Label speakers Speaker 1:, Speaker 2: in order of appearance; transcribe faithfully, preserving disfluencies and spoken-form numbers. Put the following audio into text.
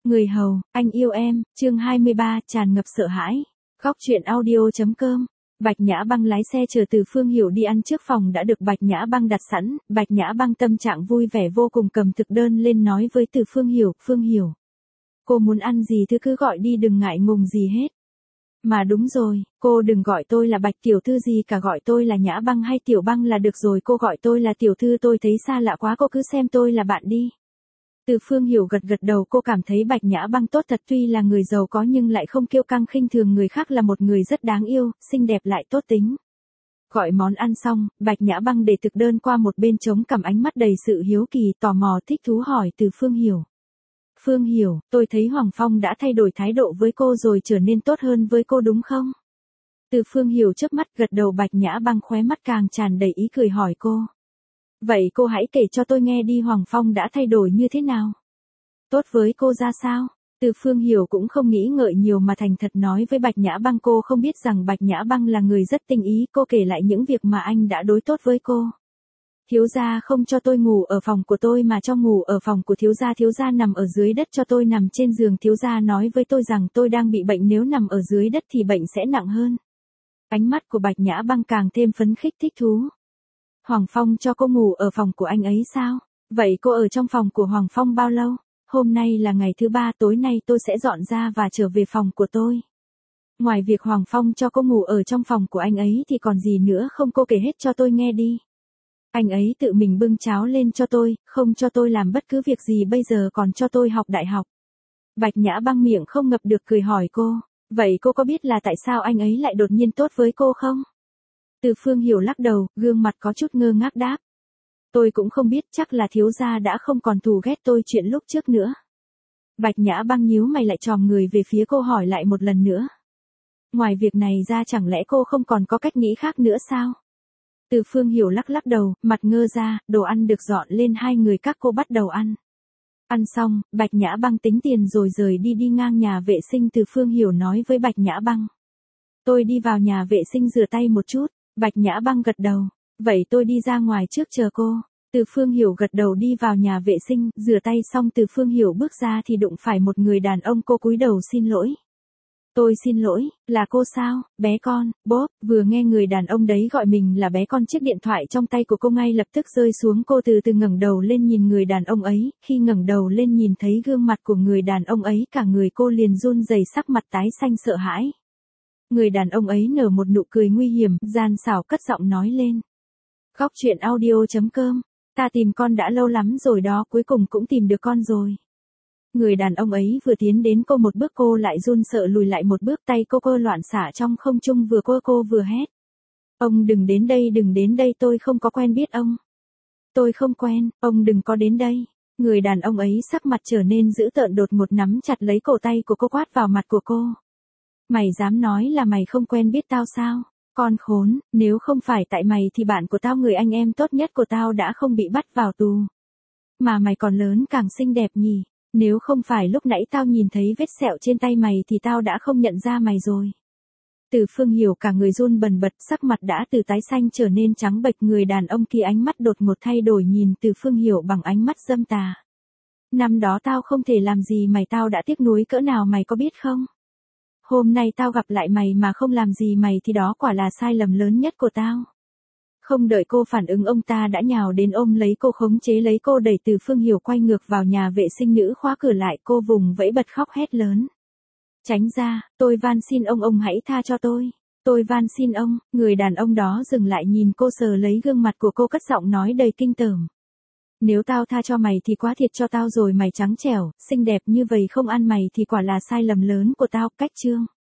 Speaker 1: Người hầu, anh yêu em, chương hai mươi ba, tràn ngập sợ hãi. Góc truyện audio.com. Bạch Nhã Băng lái xe chờ Từ Phương Hiểu đi ăn, trước phòng đã được Bạch Nhã Băng đặt sẵn. Bạch Nhã Băng tâm trạng vui vẻ vô cùng, cầm thực đơn lên nói với Từ Phương Hiểu, Phương Hiểu, cô muốn ăn gì thứ cứ gọi đi, đừng ngại ngùng gì hết. Mà đúng rồi, cô đừng gọi tôi là Bạch tiểu thư gì cả, gọi tôi là Nhã Băng hay Tiểu Băng là được rồi, cô gọi tôi là tiểu thư tôi thấy xa lạ quá, cô cứ xem tôi là bạn đi. Từ Phương Hiểu gật gật đầu, cô cảm thấy Bạch Nhã Băng tốt thật, tuy là người giàu có nhưng lại không kiêu căng khinh thường người khác, là một người rất đáng yêu, xinh đẹp lại tốt tính. Gọi món ăn xong, Bạch Nhã Băng để thực đơn qua một bên, chống cằm, ánh mắt đầy sự hiếu kỳ, tò mò, thích thú hỏi Từ Phương Hiểu. Phương Hiểu, tôi thấy Hoàng Phong đã thay đổi thái độ với cô rồi, trở nên tốt hơn với cô đúng không? Từ Phương Hiểu chớp mắt gật đầu. Bạch Nhã Băng khóe mắt càng tràn đầy ý cười hỏi cô. Vậy cô hãy kể cho tôi nghe đi, Hoàng Phong đã thay đổi như thế nào? Tốt với cô ra sao? Từ Phương Hiểu cũng không nghĩ ngợi nhiều mà thành thật nói với Bạch Nhã Băng. Cô không biết rằng Bạch Nhã Băng là người rất tinh ý, cô kể lại những việc mà anh đã đối tốt với cô. Thiếu gia không cho tôi ngủ ở phòng của tôi mà cho ngủ ở phòng của thiếu gia, thiếu gia nằm ở dưới đất cho tôi nằm trên giường, thiếu gia nói với tôi rằng tôi đang bị bệnh, nếu nằm ở dưới đất thì bệnh sẽ nặng hơn. Ánh mắt của Bạch Nhã Băng càng thêm phấn khích, thích thú. Hoàng Phong cho cô ngủ ở phòng của anh ấy sao? Vậy cô ở trong phòng của Hoàng Phong bao lâu? Hôm nay là ngày thứ ba, tối nay tôi sẽ dọn ra và trở về phòng của tôi. Ngoài việc Hoàng Phong cho cô ngủ ở trong phòng của anh ấy thì còn gì nữa không, cô kể hết cho tôi nghe đi. Anh ấy tự mình bưng cháo lên cho tôi, không cho tôi làm bất cứ việc gì, bây giờ còn cho tôi học đại học. Bạch Nhã Băng miệng không ngập được cười hỏi cô, vậy cô có biết là tại sao anh ấy lại đột nhiên tốt với cô không? Từ Phương Hiểu lắc đầu, gương mặt có chút ngơ ngác đáp. Tôi cũng không biết, chắc là thiếu gia đã không còn thù ghét tôi chuyện lúc trước nữa. Bạch Nhã Băng nhíu mày lại chòm người về phía cô, hỏi lại một lần nữa. Ngoài việc này ra chẳng lẽ cô không còn có cách nghĩ khác nữa sao? Từ Phương Hiểu lắc lắc đầu, mặt ngơ ra, đồ ăn được dọn lên, hai người các cô bắt đầu ăn. Ăn xong, Bạch Nhã Băng tính tiền rồi rời đi, đi ngang nhà vệ sinh. Từ Phương Hiểu nói với Bạch Nhã Băng. Tôi đi vào nhà vệ sinh rửa tay một chút. Bạch Nhã Băng gật đầu. Vậy tôi đi ra ngoài trước chờ cô. Từ Phương Hiểu gật đầu đi vào nhà vệ sinh, rửa tay xong Từ Phương Hiểu bước ra thì đụng phải một người đàn ông, cô cúi đầu xin lỗi. Tôi xin lỗi, là cô sao, bé con, bốp, vừa nghe người đàn ông đấy gọi mình là bé con, chiếc điện thoại trong tay của cô ngay lập tức rơi xuống, cô từ từ ngẩng đầu lên nhìn người đàn ông ấy, khi ngẩng đầu lên nhìn thấy gương mặt của người đàn ông ấy, cả người cô liền run rẩy, sắc mặt tái xanh sợ hãi. Người đàn ông ấy nở một nụ cười nguy hiểm, gian xảo cất giọng nói lên. Góc truyện audio.com, ta tìm con đã lâu lắm rồi đó, cuối cùng cũng tìm được con rồi. Người đàn ông ấy vừa tiến đến cô một bước, cô lại run sợ lùi lại một bước, tay cô cô loạn xả trong không trung, vừa cô cô vừa hét. Ông đừng đến đây, đừng đến đây, tôi không có quen biết ông. Tôi không quen, ông đừng có đến đây. Người đàn ông ấy sắc mặt trở nên dữ tợn, đột ngột nắm chặt lấy cổ tay của cô, quát vào mặt của cô. Mày dám nói là mày không quen biết tao sao? Con khốn, nếu không phải tại mày thì bạn của tao, người anh em tốt nhất của tao đã không bị bắt vào tù. Mà mày còn lớn càng xinh đẹp nhỉ? Nếu không phải lúc nãy tao nhìn thấy vết sẹo trên tay mày thì tao đã không nhận ra mày rồi. Từ Phương Hiểu cả người run bần bật, sắc mặt đã từ tái xanh trở nên trắng bệch. Người đàn ông kia ánh mắt đột ngột thay đổi, nhìn Từ Phương Hiểu bằng ánh mắt dâm tà. Năm đó tao không thể làm gì mày, tao đã tiếc nuối cỡ nào mày có biết không? Hôm nay tao gặp lại mày mà không làm gì mày thì đó quả là sai lầm lớn nhất của tao. Không đợi cô phản ứng, ông ta đã nhào đến ôm lấy cô, khống chế lấy cô, đẩy Từ Phương Hiểu quay ngược vào nhà vệ sinh. Nữ khóa cửa lại, cô vùng vẫy bật khóc hét lớn. Tránh ra, tôi van xin ông, ông hãy tha cho tôi. Tôi van xin ông. Người đàn ông đó dừng lại nhìn cô, sờ lấy gương mặt của cô, cất giọng nói đầy kinh tởm. Nếu tao tha cho mày thì quá thiệt cho tao rồi, mày trắng trẻo, xinh đẹp như vậy không ăn mày thì quả là sai lầm lớn của tao. Cách chương.